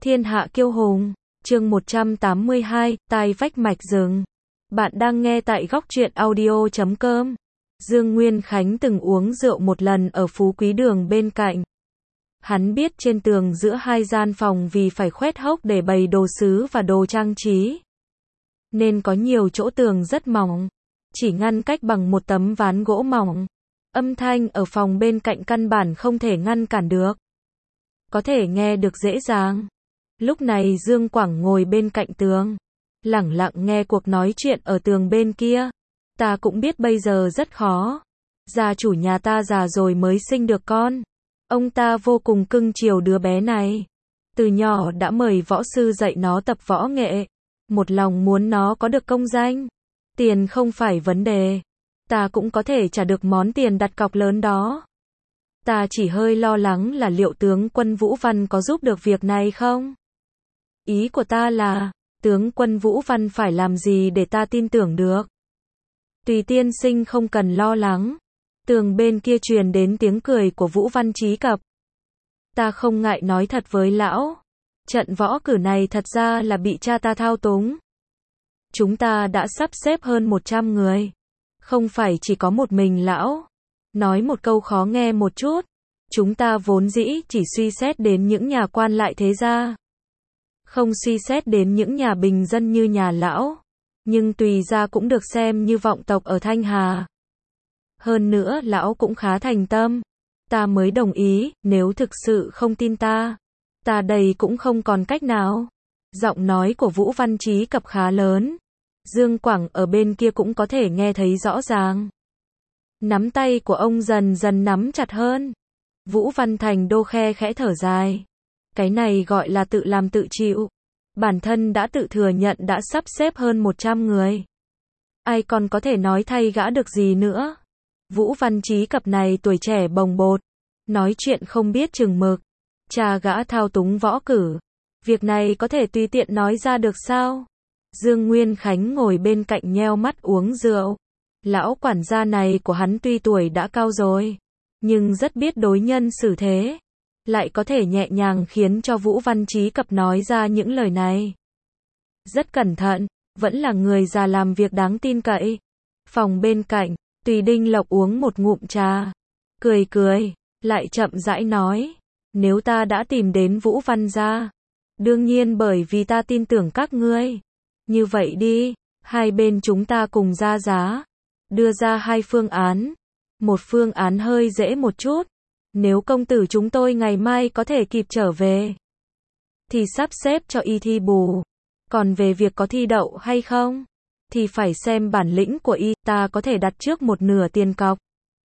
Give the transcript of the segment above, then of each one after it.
Thiên hạ kiêu hùng, chương 182, tai vách mạch rừng. Bạn đang nghe tại góc truyện audio.com. Dương Nguyên Khánh từng uống rượu một lần ở Phú Quý Đường bên cạnh. Hắn biết trên tường giữa hai gian phòng vì phải khoét hốc để bày đồ sứ và đồ trang trí, nên có nhiều chỗ tường rất mỏng, chỉ ngăn cách bằng một tấm ván gỗ mỏng. Âm thanh ở phòng bên cạnh căn bản không thể ngăn cản được, có thể nghe được dễ dàng. Lúc này Dương Quảng ngồi bên cạnh tường, lẳng lặng nghe cuộc nói chuyện ở tường bên kia. Ta cũng biết bây giờ rất khó. Gia chủ nhà ta già rồi mới sinh được con. Ông ta vô cùng cưng chiều đứa bé này. Từ nhỏ đã mời võ sư dạy nó tập võ nghệ. Một lòng muốn nó có được công danh. Tiền không phải vấn đề. Ta cũng có thể trả được món tiền đặt cọc lớn đó. Ta chỉ hơi lo lắng là liệu tướng quân Vũ Văn có giúp được việc này không? Ý của ta là, tướng quân Vũ Văn phải làm gì để ta tin tưởng được? Tùy tiên sinh không cần lo lắng. Tường bên kia truyền đến tiếng cười của Vũ Văn Chí Cập. Ta không ngại nói thật với lão. Trận võ cử này thật ra là bị cha ta thao túng. Chúng ta đã sắp xếp hơn 100 người. Không phải chỉ có một mình lão. Nói một câu khó nghe một chút. Chúng ta vốn dĩ chỉ suy xét đến những nhà quan lại thế gia. Không suy xét đến những nhà bình dân như nhà lão. Nhưng tùy ra cũng được xem như vọng tộc ở Thanh Hà. Hơn nữa lão cũng khá thành tâm. Ta mới đồng ý, nếu thực sự không tin ta đây cũng không còn cách nào. Giọng nói của Vũ Văn Chí Cập khá lớn. Dương Quảng ở bên kia cũng có thể nghe thấy rõ ràng. Nắm tay của ông dần dần nắm chặt hơn. Vũ Văn Thành Đô khe khẽ thở dài. Cái này gọi là tự làm tự chịu. Bản thân đã tự thừa nhận đã sắp xếp hơn 100 người. Ai còn có thể nói thay gã được gì nữa. Vũ Văn Chí Cập này tuổi trẻ bồng bột. Nói chuyện không biết chừng mực. Cha gã thao túng võ cử. Việc này có thể tùy tiện nói ra được sao? Dương Nguyên Khánh ngồi bên cạnh nheo mắt uống rượu. Lão quản gia này của hắn tuy tuổi đã cao rồi, nhưng rất biết đối nhân xử thế. Lại có thể nhẹ nhàng khiến cho Vũ Văn Chí Cập nói ra những lời này. Rất cẩn thận, vẫn là người già làm việc đáng tin cậy. Phòng bên cạnh, Tùy Đinh Lộc uống một ngụm trà. Cười, lại chậm rãi nói. Nếu ta đã tìm đến Vũ Văn gia, đương nhiên bởi vì ta tin tưởng các ngươi. Như vậy đi, hai bên chúng ta cùng ra giá. Đưa ra hai phương án. Một phương án hơi dễ một chút. Nếu công tử chúng tôi ngày mai có thể kịp trở về, thì sắp xếp cho y thi bù. Còn về việc có thi đậu hay không, thì phải xem bản lĩnh của y, ta có thể đặt trước một nửa tiền cọc.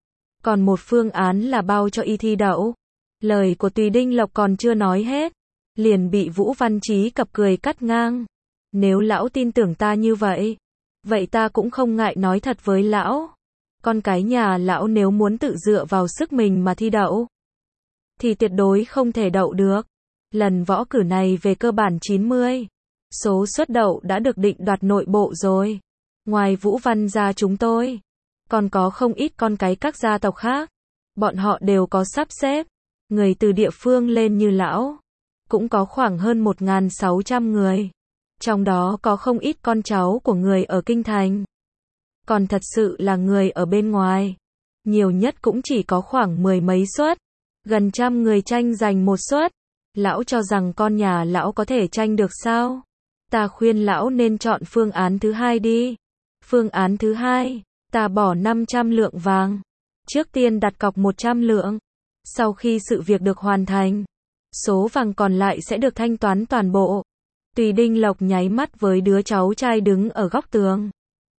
Còn một phương án là bao cho y thi đậu. Lời của Tùy Đinh Lộc còn chưa nói hết, liền bị Vũ Văn Chí Cập cười cắt ngang. Nếu lão tin tưởng ta như vậy, vậy ta cũng không ngại nói thật với lão. Con cái nhà lão nếu muốn tự dựa vào sức mình mà thi đậu, thì tuyệt đối không thể đậu được. Lần võ cử này về cơ bản 90. Số suất đậu đã được định đoạt nội bộ rồi. Ngoài Vũ Văn gia chúng tôi, còn có không ít con cái các gia tộc khác. Bọn họ đều có sắp xếp. Người từ địa phương lên như lão, cũng có khoảng hơn 1.600 người. Trong đó có không ít con cháu của người ở Kinh Thành. Còn thật sự là người ở bên ngoài, nhiều nhất cũng chỉ có khoảng 10 mấy suất. Gần trăm người tranh giành một suất. Lão cho rằng con nhà lão có thể tranh được sao? Ta khuyên lão nên chọn phương án thứ hai đi. Phương án thứ hai, ta bỏ 500 lượng vàng. Trước tiên đặt cọc 100 lượng. Sau khi sự việc được hoàn thành, số vàng còn lại sẽ được thanh toán toàn bộ. Tùy Đinh Lộc nháy mắt với đứa cháu trai đứng ở góc tường.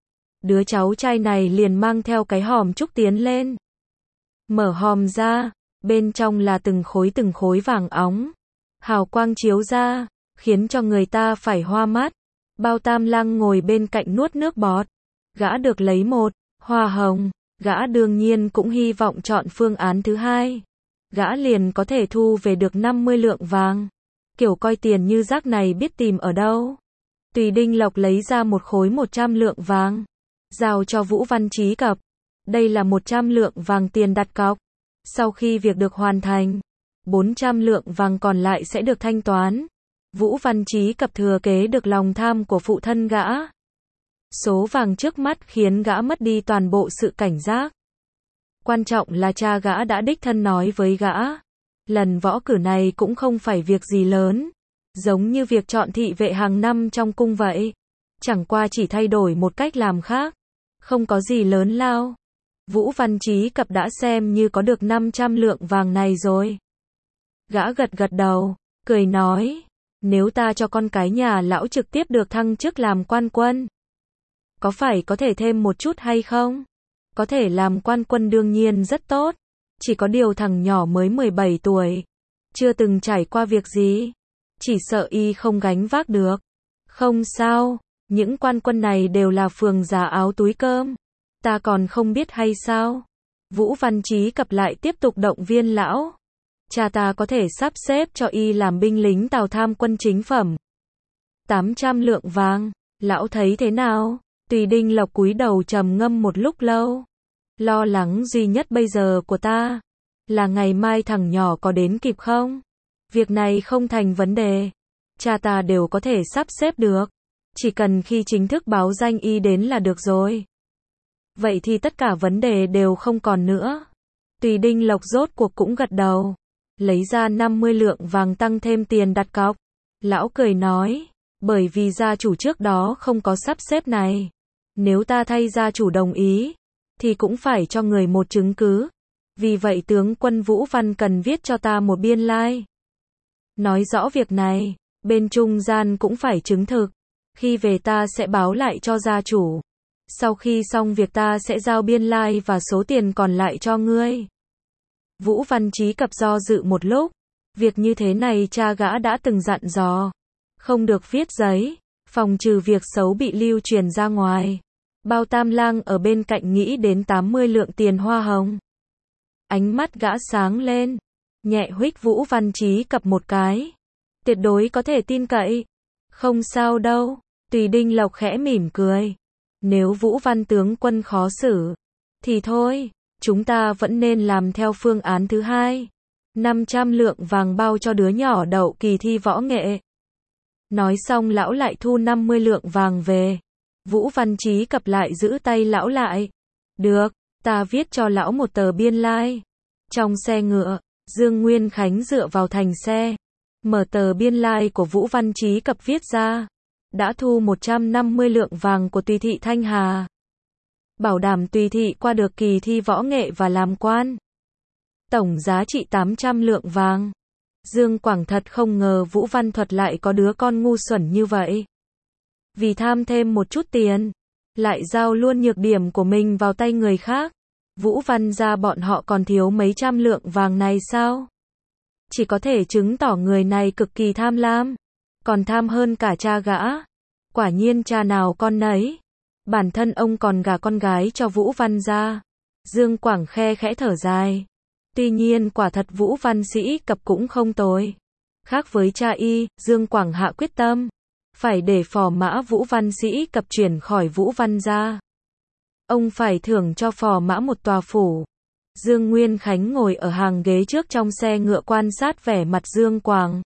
Đứa cháu trai này liền mang theo cái hòm trúc tiến lên. Mở hòm ra, bên trong là từng khối vàng óng. Hào quang chiếu ra, khiến cho người ta phải hoa mắt. Bao Tam Lăng ngồi bên cạnh nuốt nước bọt. Gã được lấy một hoa hồng, gã đương nhiên cũng hy vọng chọn phương án thứ hai. Gã liền có thể thu về được 50 lượng vàng. Kiểu coi tiền như rác này biết tìm ở đâu. Tùy Đinh Lộc lấy ra một khối 100 lượng vàng, giao cho Vũ Văn Chí Cập. Đây là 100 lượng vàng tiền đặt cọc. Sau khi việc được hoàn thành, 400 lượng vàng còn lại sẽ được thanh toán. Vũ Văn Chí Cập thừa kế được lòng tham của phụ thân gã. Số vàng trước mắt khiến gã mất đi toàn bộ sự cảnh giác. Quan trọng là cha gã đã đích thân nói với gã. Lần võ cử này cũng không phải việc gì lớn. Giống như việc chọn thị vệ hàng năm trong cung vậy. Chẳng qua chỉ thay đổi một cách làm khác. Không có gì lớn lao. Vũ Văn Chí Cập đã xem như có được 500 lượng vàng này rồi. Gã gật gật đầu, cười nói. Nếu ta cho con cái nhà lão trực tiếp được thăng chức làm quan quân, có phải có thể thêm một chút hay không? Có thể làm quan quân đương nhiên rất tốt. Chỉ có điều thằng nhỏ mới 17 tuổi. Chưa từng trải qua việc gì. Chỉ sợ y không gánh vác được. Không sao. Những quan quân này đều là phường già áo túi cơm. Ta còn không biết hay sao? Vũ Văn Chí Cập lại tiếp tục động viên lão. Cha ta có thể sắp xếp cho y làm binh lính Tào tham quân chính phẩm. 800 lượng vàng. Lão thấy thế nào? Tùy Đinh Lộc cúi đầu trầm ngâm một lúc lâu. Lo lắng duy nhất bây giờ của ta là ngày mai thằng nhỏ có đến kịp không? Việc này không thành vấn đề. Cha ta đều có thể sắp xếp được. Chỉ cần khi chính thức báo danh y đến là được rồi. Vậy thì tất cả vấn đề đều không còn nữa. Tùy Đinh Lộc rốt cuộc cũng gật đầu. Lấy ra 50 lượng vàng tăng thêm tiền đặt cọc. Lão cười nói. Bởi vì gia chủ trước đó không có sắp xếp này. Nếu ta thay gia chủ đồng ý, thì cũng phải cho người một chứng cứ. Vì vậy tướng quân Vũ Văn cần viết cho ta một biên lai. Nói rõ việc này, bên trung gian cũng phải chứng thực. Khi về ta sẽ báo lại cho gia chủ. Sau khi xong việc ta sẽ giao biên lai và số tiền còn lại cho ngươi. Vũ Văn Chí Cập do dự một lúc. Việc như thế này cha gã đã từng dặn dò. Không được viết giấy, phòng trừ việc xấu bị lưu truyền ra ngoài. Bao Tam Lang ở bên cạnh nghĩ đến 80 lượng tiền hoa hồng. Ánh mắt gã sáng lên. Nhẹ huých Vũ Văn Chí Cập một cái. Tuyệt đối có thể tin cậy. Không sao đâu. Tùy Đinh Lộc khẽ mỉm cười. Nếu Vũ Văn tướng quân khó xử, thì thôi, chúng ta vẫn nên làm theo phương án thứ hai. 500 lượng vàng bao cho đứa nhỏ đậu kỳ thi võ nghệ. Nói xong lão lại thu 50 lượng vàng về. Vũ Văn Chí Cập lại giữ tay lão lại. Được, ta viết cho lão một tờ biên lai. Trong xe ngựa, Dương Nguyên Khánh dựa vào thành xe. Mở tờ biên lai của Vũ Văn Chí Cập viết ra. Đã thu 150 lượng vàng của Tùy thị Thanh Hà. Bảo đảm Tùy thị qua được kỳ thi võ nghệ và làm quan. Tổng giá trị 800 lượng vàng. Dương Quảng thật không ngờ Vũ Văn Thuật lại có đứa con ngu xuẩn như vậy. Vì tham thêm một chút tiền, lại giao luôn nhược điểm của mình vào tay người khác. Vũ Văn gia bọn họ còn thiếu mấy trăm lượng vàng này sao? Chỉ có thể chứng tỏ người này cực kỳ tham lam. Còn tham hơn cả cha gã. Quả nhiên cha nào con nấy. Bản thân ông còn gả con gái cho Vũ Văn gia. Dương Quảng khe khẽ thở dài. Tuy nhiên quả thật Vũ Văn Sĩ Cập cũng không tồi. Khác với cha y, Dương Quảng hạ quyết tâm. Phải để phò mã Vũ Văn Sĩ Cập chuyển khỏi Vũ Văn gia. Ông phải thưởng cho phò mã một tòa phủ. Dương Nguyên Khánh ngồi ở hàng ghế trước trong xe ngựa quan sát vẻ mặt Dương Quảng.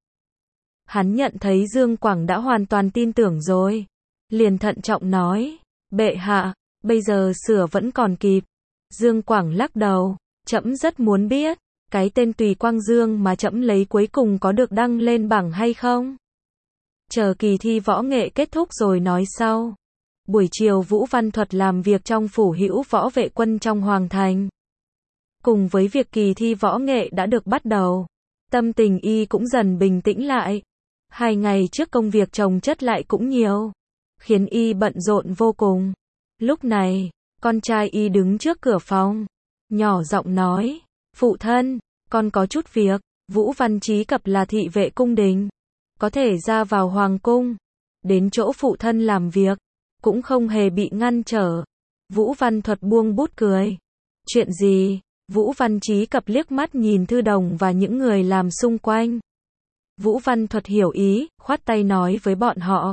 Hắn nhận thấy Dương Quảng đã hoàn toàn tin tưởng rồi. Liền thận trọng nói. Bệ hạ, bây giờ sửa vẫn còn kịp. Dương Quảng lắc đầu. Trẫm rất muốn biết, cái tên Tùy Quang Dương mà trẫm lấy cuối cùng có được đăng lên bảng hay không? Chờ kỳ thi võ nghệ kết thúc rồi nói sau. Buổi chiều Vũ Văn Thuật làm việc trong phủ hữu võ vệ quân trong Hoàng Thành. Cùng với việc kỳ thi võ nghệ đã được bắt đầu, tâm tình y cũng dần bình tĩnh lại. 2 ngày trước công việc chồng chất lại cũng nhiều, khiến y bận rộn vô cùng. Lúc này, con trai y đứng trước cửa phòng, nhỏ giọng nói, phụ thân, con có chút việc. Vũ Văn Chí Cập là thị vệ cung đình, có thể ra vào hoàng cung, đến chỗ phụ thân làm việc, cũng không hề bị ngăn trở. Vũ Văn Thuật buông bút cười. Chuyện gì? Vũ Văn Chí Cập liếc mắt nhìn Thư Đồng và những người làm xung quanh. Vũ Văn Thuật hiểu ý, khoát tay nói với bọn họ.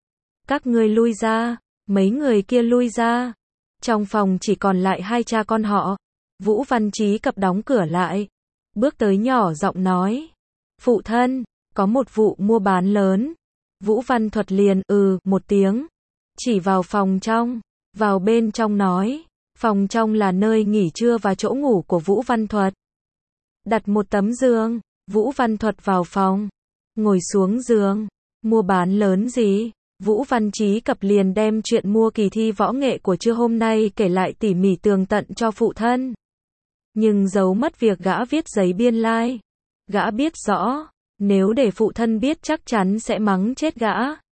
Các ngươi lui ra. Mấy người kia lui ra. Trong phòng chỉ còn lại 2 cha con họ. Vũ Văn Chí Cập đóng cửa lại, bước tới nhỏ giọng nói. Phụ thân, có một vụ mua bán lớn. Vũ Văn Thuật liền một tiếng, chỉ vào phòng trong, vào bên trong nói, phòng trong là nơi nghỉ trưa và chỗ ngủ của Vũ Văn Thuật. Đặt một tấm giường, Vũ Văn Thuật vào phòng, ngồi xuống giường. Mua bán lớn gì? Vũ Văn Chí Cập liền đem chuyện mua kỳ thi võ nghệ của trưa hôm nay kể lại tỉ mỉ tường tận cho phụ thân. Nhưng giấu mất việc gã viết giấy biên lai. Gã biết rõ, nếu để phụ thân biết chắc chắn sẽ mắng chết gã.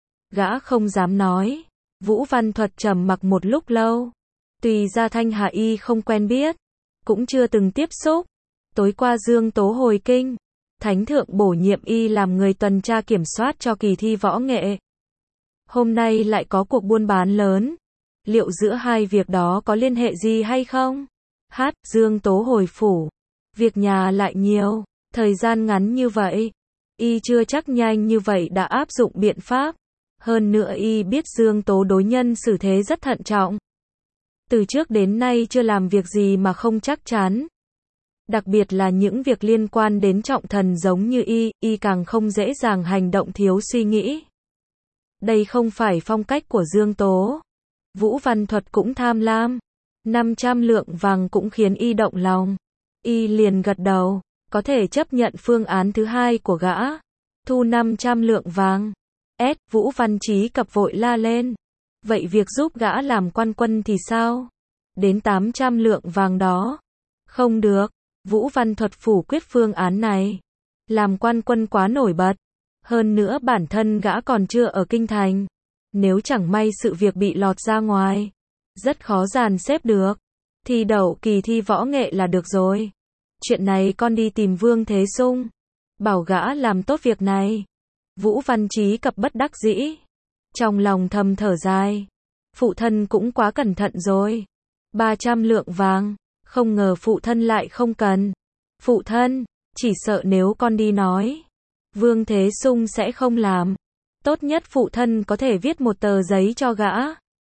Gã không dám nói. Vũ Văn Thuật trầm mặc một lúc lâu. Tùy ra Thanh Hà y không quen biết, cũng chưa từng tiếp xúc. Tối qua Dương Tố hồi kinh, Thánh thượng bổ nhiệm y làm người tuần tra kiểm soát cho kỳ thi võ nghệ. Hôm nay lại có cuộc buôn bán lớn. Liệu giữa hai việc đó có liên hệ gì hay không? Dương Tố hồi phủ. Việc nhà lại nhiều. Thời gian ngắn như vậy, y chưa chắc nhanh như vậy đã áp dụng biện pháp. Hơn nữa y biết Dương Tố đối nhân xử thế rất thận trọng. Từ trước đến nay chưa làm việc gì mà không chắc chắn. Đặc biệt là những việc liên quan đến trọng thần giống như y càng không dễ dàng hành động thiếu suy nghĩ. Đây không phải phong cách của Dương Tố. Vũ Văn Thuật cũng tham lam. 500 lượng vàng cũng khiến y động lòng. Y liền gật đầu, có thể chấp nhận phương án thứ hai của gã. Thu 500 lượng vàng. Vũ Văn Chí Cập vội la lên. Vậy việc giúp gã làm quan quân thì sao? Đến 800 lượng vàng đó. Không được. Vũ Văn Thuật phủ quyết phương án này. Làm quan quân quá nổi bật. Hơn nữa bản thân gã còn chưa ở kinh thành. Nếu chẳng may sự việc bị lọt ra ngoài, rất khó dàn xếp được. Thi đậu kỳ thi võ nghệ là được rồi. Chuyện này con đi tìm Vương Thế Sung, bảo gã làm tốt việc này. Vũ Văn Chí Cập bất đắc dĩ. Trong lòng thầm thở dài. Phụ thân cũng quá cẩn thận rồi. 300 lượng vàng. Không ngờ phụ thân lại không cần. Phụ thân, chỉ sợ nếu con đi nói, Vương Thế Sung sẽ không làm. Tốt nhất phụ thân có thể viết một tờ giấy cho gã.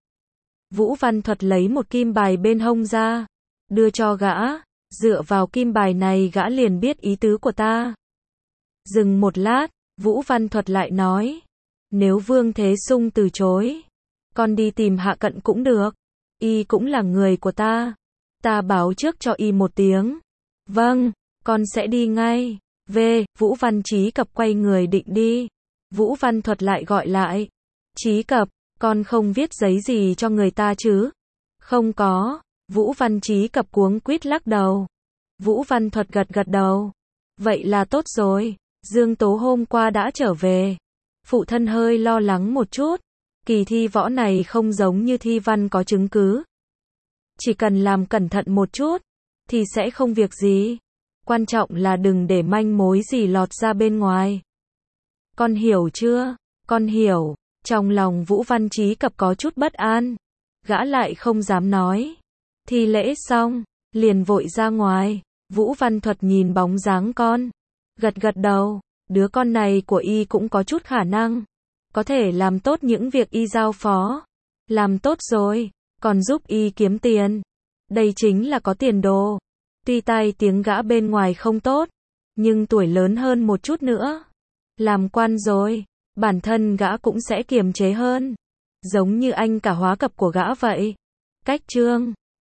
Vũ Văn Thuật lấy một kim bài bên hông ra, đưa cho gã. Dựa vào kim bài này gã liền biết ý tứ của ta. Dừng một lát, Vũ Văn Thuật lại nói, nếu Vương Thế Sung từ chối, con đi tìm Hạ Cận cũng được. Y cũng là người của ta. Ta báo trước cho y một tiếng. Vâng, con sẽ đi ngay. Vũ Văn Chí Cập quay người định đi. Vũ Văn Thuật lại gọi lại. Chí Cập, con không viết giấy gì cho người ta chứ? Không có. Vũ Văn Chí Cập cuống quýt lắc đầu. Vũ Văn Thuật gật gật đầu. Vậy là tốt rồi. Dương Tố hôm qua đã trở về. Phụ thân hơi lo lắng một chút. Kỳ thi võ này không giống như thi văn có chứng cứ. Chỉ cần làm cẩn thận một chút, thì sẽ không việc gì. Quan trọng là đừng để manh mối gì lọt ra bên ngoài. Con hiểu chưa? Con hiểu. Trong lòng Vũ Văn Chí Cập có chút bất an. Gã lại không dám nói. Thi lễ xong, liền vội ra ngoài. Vũ Văn Thuật nhìn bóng dáng con, gật gật đầu. Đứa con này của y cũng có chút khả năng. Có thể làm tốt những việc y giao phó. Làm tốt rồi, còn giúp y kiếm tiền. Đây chính là có tiền đồ. Tuy tai tiếng gã bên ngoài không tốt, nhưng tuổi lớn hơn một chút nữa. Làm quan rồi, bản thân gã cũng sẽ kiềm chế hơn. Giống như anh cả hóa cập của gã vậy. Cách chương